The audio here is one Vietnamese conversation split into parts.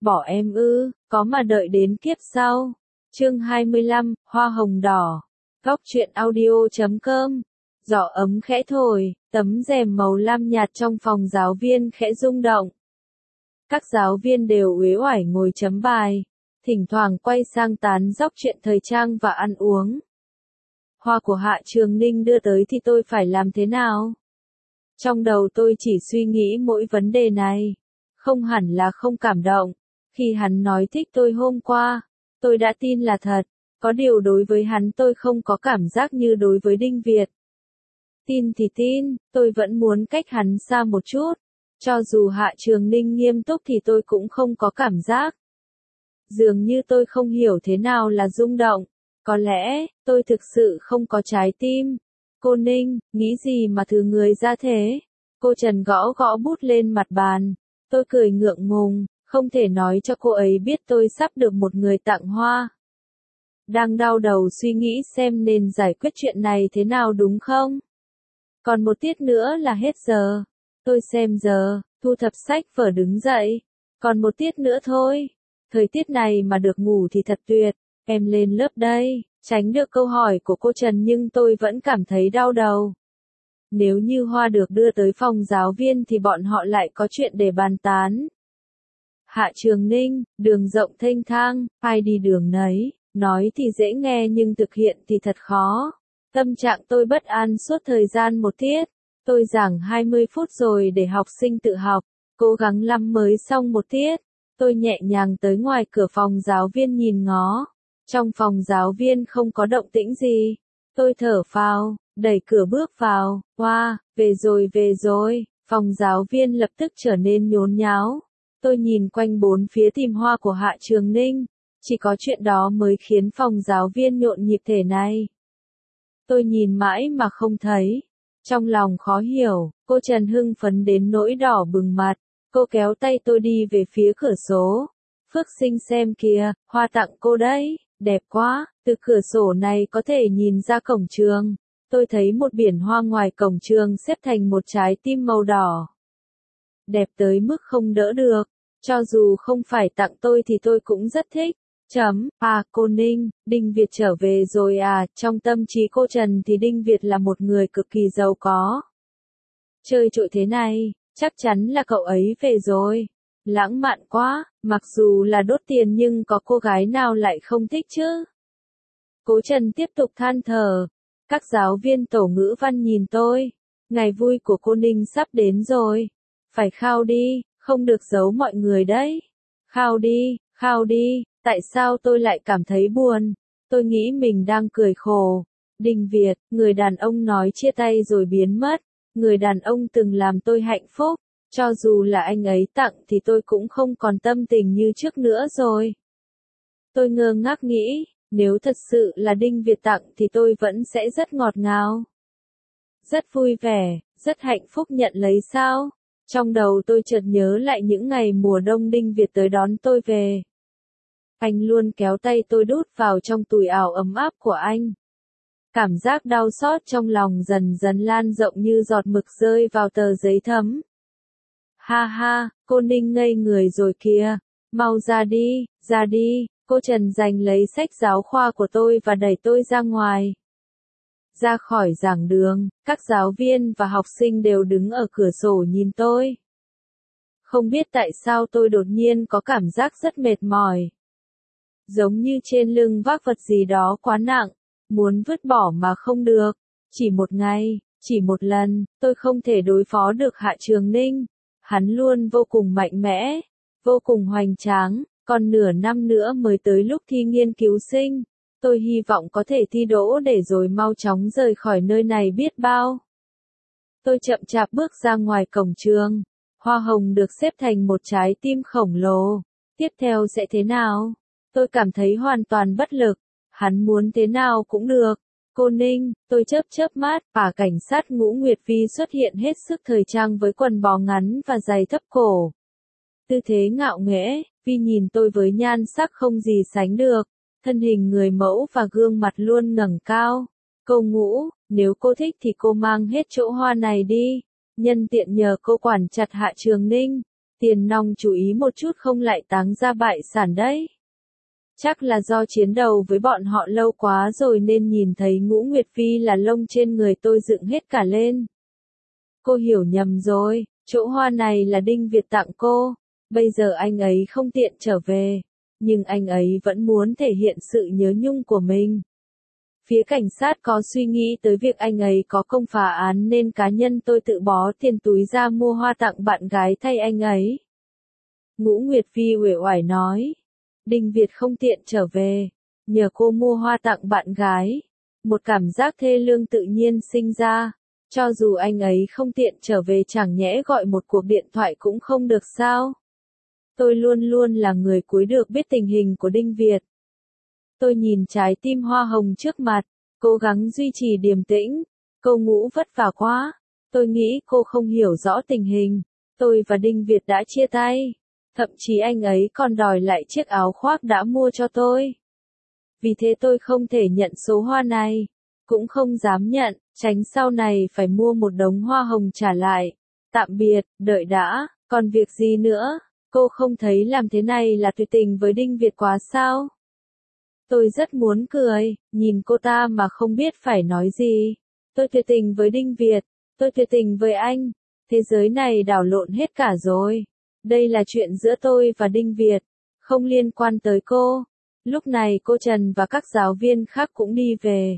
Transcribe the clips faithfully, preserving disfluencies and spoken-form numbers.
bỏ em ư, có mà đợi đến kiếp sau. Chương hai mươi lăm, Hoa hồng đỏ. Góc truyện audio chấm com. Gió ấm khẽ thổi, tấm rèm màu lam nhạt trong phòng giáo viên khẽ rung động. Các giáo viên đều uể oải ngồi chấm bài, thỉnh thoảng quay sang tán dóc chuyện thời trang và ăn uống. Hoa của Hạ Trường Ninh đưa tới thì tôi phải làm thế nào? Trong đầu tôi chỉ suy nghĩ mỗi vấn đề này. Không hẳn là không cảm động. Khi hắn nói thích tôi hôm qua, tôi đã tin là thật. Có điều đối với hắn tôi không có cảm giác như đối với Đinh Việt. Tin thì tin, tôi vẫn muốn cách hắn xa một chút. Cho dù Hạ Trường Ninh nghiêm túc thì tôi cũng không có cảm giác. Dường như tôi không hiểu thế nào là rung động. Có lẽ, tôi thực sự không có trái tim. Cô Ninh, nghĩ gì mà thứ người ra thế? Cô Trần gõ gõ bút lên mặt bàn. Tôi cười ngượng ngùng, không thể nói cho cô ấy biết tôi sắp được một người tặng hoa. Đang đau đầu suy nghĩ xem nên giải quyết chuyện này thế nào đúng không? Còn một tiết nữa là hết giờ. Tôi xem giờ, thu thập sách vở đứng dậy. Còn một tiết nữa thôi. Thời tiết này mà được ngủ thì thật tuyệt. Em lên lớp đây. Tránh được câu hỏi của cô Trần nhưng tôi vẫn cảm thấy đau đầu. Nếu như Hoa được đưa tới phòng giáo viên thì bọn họ lại có chuyện để bàn tán. Hạ Trường Ninh, đường rộng thênh thang, ai đi đường nấy, nói thì dễ nghe nhưng thực hiện thì thật khó. Tâm trạng tôi bất an suốt thời gian một tiết. Tôi giảng hai mươi phút rồi để học sinh tự học, cố gắng lắm mới xong một tiết. Tôi nhẹ nhàng tới ngoài cửa phòng giáo viên nhìn ngó. Trong phòng giáo viên không có động tĩnh gì. Tôi thở phào, đẩy cửa bước vào. Hoa, wow, về rồi về rồi. Phòng giáo viên lập tức trở nên nhốn nháo. Tôi nhìn quanh bốn phía tìm hoa của Hạ Trường Ninh. Chỉ có chuyện đó mới khiến phòng giáo viên nhộn nhịp thế này. Tôi nhìn mãi mà không thấy. Trong lòng khó hiểu, cô Trần hưng phấn đến nỗi đỏ bừng mặt. Cô kéo tay tôi đi về phía cửa sổ. Phước Sinh xem kìa, hoa tặng cô đấy, đẹp quá, từ cửa sổ này có thể nhìn ra cổng trường. Tôi thấy một biển hoa ngoài cổng trường xếp thành một trái tim màu đỏ. Đẹp tới mức không đỡ được, cho dù không phải tặng tôi thì tôi cũng rất thích. Chấm, à cô Ninh, Đinh Việt trở về rồi à, trong tâm trí cô Trần thì Đinh Việt là một người cực kỳ giàu có. Chơi trội thế này, chắc chắn là cậu ấy về rồi. Lãng mạn quá, mặc dù là đốt tiền nhưng có cô gái nào lại không thích chứ. Cố Trần tiếp tục than thở. Các giáo viên tổ ngữ văn nhìn tôi. Ngày vui của cô Ninh sắp đến rồi. Phải khao đi, không được giấu mọi người đấy. Khao đi, khao đi, tại sao tôi lại cảm thấy buồn? Tôi nghĩ mình đang cười khổ. Đinh Việt, người đàn ông nói chia tay rồi biến mất. Người đàn ông từng làm tôi hạnh phúc. Cho dù là anh ấy tặng thì tôi cũng không còn tâm tình như trước nữa rồi. Tôi ngơ ngác nghĩ, nếu thật sự là Đinh Việt tặng thì tôi vẫn sẽ rất ngọt ngào. Rất vui vẻ, rất hạnh phúc nhận lấy sao? Trong đầu tôi chợt nhớ lại những ngày mùa đông Đinh Việt tới đón tôi về. Anh luôn kéo tay tôi đút vào trong túi áo ấm áp của anh. Cảm giác đau xót trong lòng dần dần lan rộng như giọt mực rơi vào tờ giấy thấm. Ha ha, cô Ninh ngây người rồi kìa. Mau ra đi, ra đi. Cô Trần giành lấy sách giáo khoa của tôi và đẩy tôi ra ngoài. Ra khỏi giảng đường, các giáo viên và học sinh đều đứng ở cửa sổ nhìn tôi. Không biết tại sao tôi đột nhiên có cảm giác rất mệt mỏi. Giống như trên lưng vác vật gì đó quá nặng, muốn vứt bỏ mà không được. Chỉ một ngày, chỉ một lần, tôi không thể đối phó được Hạ Trường Ninh. Hắn luôn vô cùng mạnh mẽ, vô cùng hoành tráng, còn nửa năm nữa mới tới lúc thi nghiên cứu sinh. Tôi hy vọng có thể thi đỗ để rồi mau chóng rời khỏi nơi này biết bao. Tôi chậm chạp bước ra ngoài cổng trường. Hoa hồng được xếp thành một trái tim khổng lồ. Tiếp theo sẽ thế nào? Tôi cảm thấy hoàn toàn bất lực. Hắn muốn thế nào cũng được. Cô Ninh, tôi chớp chớp mắt, và cảnh sát Ngũ Nguyệt Vi xuất hiện hết sức thời trang với quần bò ngắn và giày thấp cổ. Tư thế ngạo nghễ, Vi nhìn tôi với nhan sắc không gì sánh được, thân hình người mẫu và gương mặt luôn ngẩng cao. Cô Ngũ, nếu cô thích thì cô mang hết chỗ hoa này đi, nhân tiện nhờ cô quản chặt Hạ Trường Ninh. Tiền Nong chú ý một chút không lại táng ra bại sản đấy. Chắc là do chiến đầu với bọn họ lâu quá rồi nên nhìn thấy Ngũ Nguyệt Phi là lông trên người tôi dựng hết cả lên. Cô hiểu nhầm rồi, chỗ hoa này là Đinh Việt tặng cô, bây giờ anh ấy không tiện trở về, nhưng anh ấy vẫn muốn thể hiện sự nhớ nhung của mình. Phía cảnh sát có suy nghĩ tới việc anh ấy có công phá án nên cá nhân tôi tự bó tiền túi ra mua hoa tặng bạn gái thay anh ấy. Ngũ Nguyệt Phi uể oải nói. Đinh Việt không tiện trở về, nhờ cô mua hoa tặng bạn gái. Một cảm giác thê lương tự nhiên sinh ra, cho dù anh ấy không tiện trở về chẳng nhẽ gọi một cuộc điện thoại cũng không được sao? Tôi luôn luôn là người cuối được biết tình hình của Đinh Việt. Tôi nhìn trái tim hoa hồng trước mặt, cố gắng duy trì điềm tĩnh. Cô Ngũ vất vả quá, tôi nghĩ cô không hiểu rõ tình hình. Tôi và Đinh Việt đã chia tay. Thậm chí anh ấy còn đòi lại chiếc áo khoác đã mua cho tôi. Vì thế tôi không thể nhận số hoa này, cũng không dám nhận, tránh sau này phải mua một đống hoa hồng trả lại. Tạm biệt, đợi đã, còn việc gì nữa? Cô không thấy làm thế này là tuyệt tình với Đinh Việt quá sao? Tôi rất muốn cười, nhìn cô ta mà không biết phải nói gì. Tôi tuyệt tình với Đinh Việt, tôi tuyệt tình với anh. Thế giới này đảo lộn hết cả rồi. Đây là chuyện giữa tôi và Đinh Việt, không liên quan tới cô. Lúc này cô Trần và các giáo viên khác cũng đi về.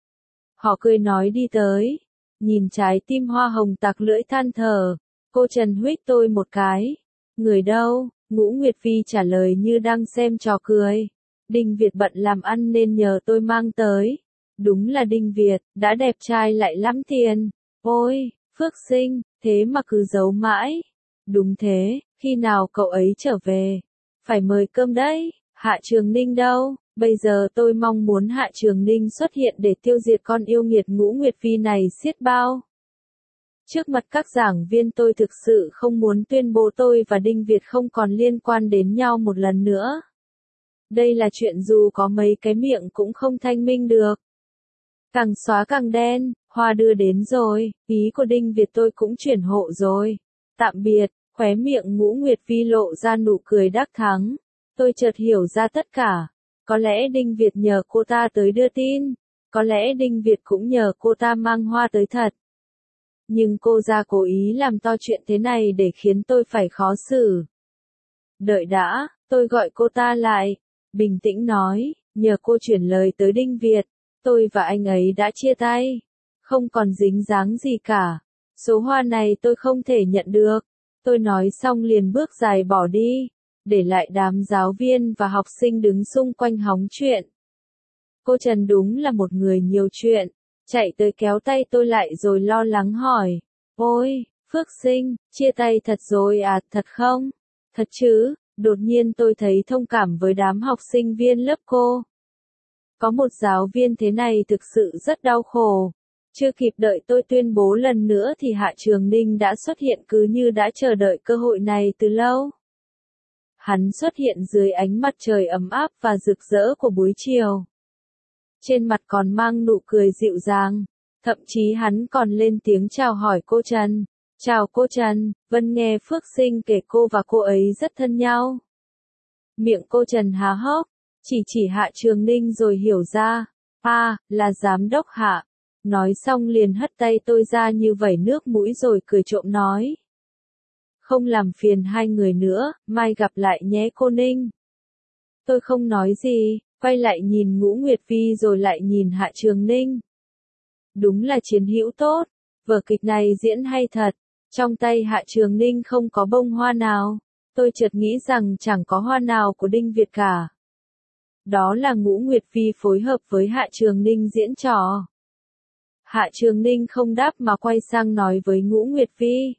Họ cười nói đi tới, nhìn trái tim hoa hồng tặc lưỡi than thở. Cô Trần huých tôi một cái. Người đâu? Ngũ Nguyệt Phi trả lời như đang xem trò cười. Đinh Việt bận làm ăn nên nhờ tôi mang tới. Đúng là Đinh Việt, đã đẹp trai lại lắm tiền. Ôi, Phước Sinh, thế mà cứ giấu mãi. Đúng thế, khi nào cậu ấy trở về? Phải mời cơm đấy. Hạ Trường Ninh đâu? Bây giờ tôi mong muốn Hạ Trường Ninh xuất hiện để tiêu diệt con yêu nghiệt Ngũ Nguyệt Phi này xiết bao. Trước mặt các giảng viên tôi thực sự không muốn tuyên bố tôi và Đinh Việt không còn liên quan đến nhau một lần nữa. Đây là chuyện dù có mấy cái miệng cũng không thanh minh được. Càng xóa càng đen, hoa đưa đến rồi, ý của Đinh Việt tôi cũng chuyển hộ rồi. Tạm biệt, khóe miệng Ngũ Nguyệt Phi lộ ra nụ cười đắc thắng. Tôi chợt hiểu ra tất cả. Có lẽ Đinh Việt nhờ cô ta tới đưa tin. Có lẽ Đinh Việt cũng nhờ cô ta mang hoa tới thật. Nhưng cô ra cố ý làm to chuyện thế này để khiến tôi phải khó xử. Đợi đã, tôi gọi cô ta lại. Bình tĩnh nói, nhờ cô chuyển lời tới Đinh Việt. Tôi và anh ấy đã chia tay. Không còn dính dáng gì cả. Số hoa này tôi không thể nhận được. Tôi nói xong liền bước dài bỏ đi. Để lại đám giáo viên và học sinh đứng xung quanh hóng chuyện. Cô Trần đúng là một người nhiều chuyện. Chạy tới kéo tay tôi lại rồi lo lắng hỏi. Ôi, Phước Sinh, chia tay thật rồi à, thật không? Thật chứ, đột nhiên tôi thấy thông cảm với đám học sinh viên lớp cô. Có một giáo viên thế này thực sự rất đau khổ. Chưa kịp đợi tôi tuyên bố lần nữa thì Hạ Trường Ninh đã xuất hiện cứ như đã chờ đợi cơ hội này từ lâu. Hắn xuất hiện dưới ánh mặt trời ấm áp và rực rỡ của buổi chiều. Trên mặt còn mang nụ cười dịu dàng. Thậm chí hắn còn lên tiếng chào hỏi cô Trần. Chào cô Trần, Vân nghe Phước Sinh kể cô và cô ấy rất thân nhau. Miệng cô Trần há hốc, chỉ chỉ Hạ Trường Ninh rồi hiểu ra. À, là giám đốc Hạ. Nói xong liền hất tay tôi ra như vẩy nước mũi rồi cười trộm nói. Không làm phiền hai người nữa, mai gặp lại nhé cô Ninh. Tôi không nói gì, quay lại nhìn Ngũ Nguyệt Phi rồi lại nhìn Hạ Trường Ninh. Đúng là chiến hữu tốt, vở kịch này diễn hay thật. Trong tay Hạ Trường Ninh không có bông hoa nào. Tôi chợt nghĩ rằng chẳng có hoa nào của Đinh Việt cả. Đó là Ngũ Nguyệt Phi phối hợp với Hạ Trường Ninh diễn trò. Hạ Trường Ninh không đáp mà quay sang nói với Ngũ Nguyệt Phi.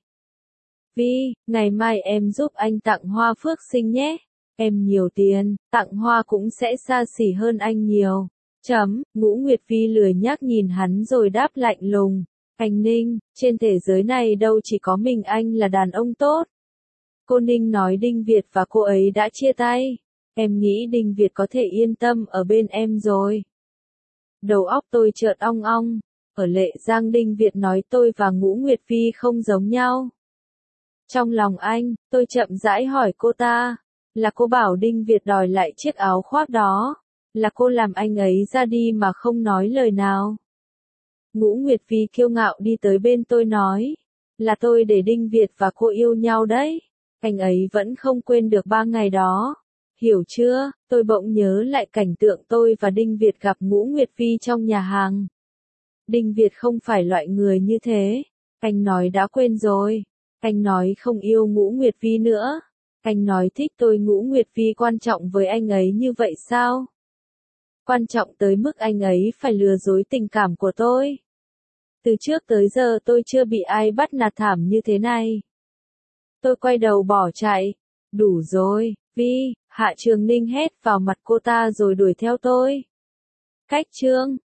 Phi, ngày mai em giúp anh tặng hoa Phước Sinh nhé. Em nhiều tiền, tặng hoa cũng sẽ xa xỉ hơn anh nhiều. Chấm, Ngũ Nguyệt Phi lười nhác nhìn hắn rồi đáp lạnh lùng. Anh Ninh, trên thế giới này đâu chỉ có mình anh là đàn ông tốt. Cô Ninh nói Đinh Việt và cô ấy đã chia tay. Em nghĩ Đinh Việt có thể yên tâm ở bên em rồi. Đầu óc tôi chợt ong ong. Ở Lệ Giang Đinh Việt nói tôi và Ngũ Nguyệt Phi không giống nhau. Trong lòng anh, tôi chậm rãi hỏi cô ta, là cô bảo Đinh Việt đòi lại chiếc áo khoác đó, là cô làm anh ấy ra đi mà không nói lời nào. Ngũ Nguyệt Vi kiêu ngạo đi tới bên tôi nói, là tôi để Đinh Việt và cô yêu nhau đấy, anh ấy vẫn không quên được ba ngày đó. Hiểu chưa? Tôi bỗng nhớ lại cảnh tượng tôi và Đinh Việt gặp Ngũ Nguyệt Vi trong nhà hàng. Đinh Việt không phải loại người như thế. Anh nói đã quên rồi. Anh nói không yêu Ngũ Nguyệt Vi nữa. Anh nói thích tôi. Ngũ Nguyệt Vi quan trọng với anh ấy như vậy sao? Quan trọng tới mức anh ấy phải lừa dối tình cảm của tôi. Từ trước tới giờ tôi chưa bị ai bắt nạt thảm như thế này. Tôi quay đầu bỏ chạy. Đủ rồi, Vi, Hạ Trường Ninh hét vào mặt cô ta rồi đuổi theo tôi. Cách chương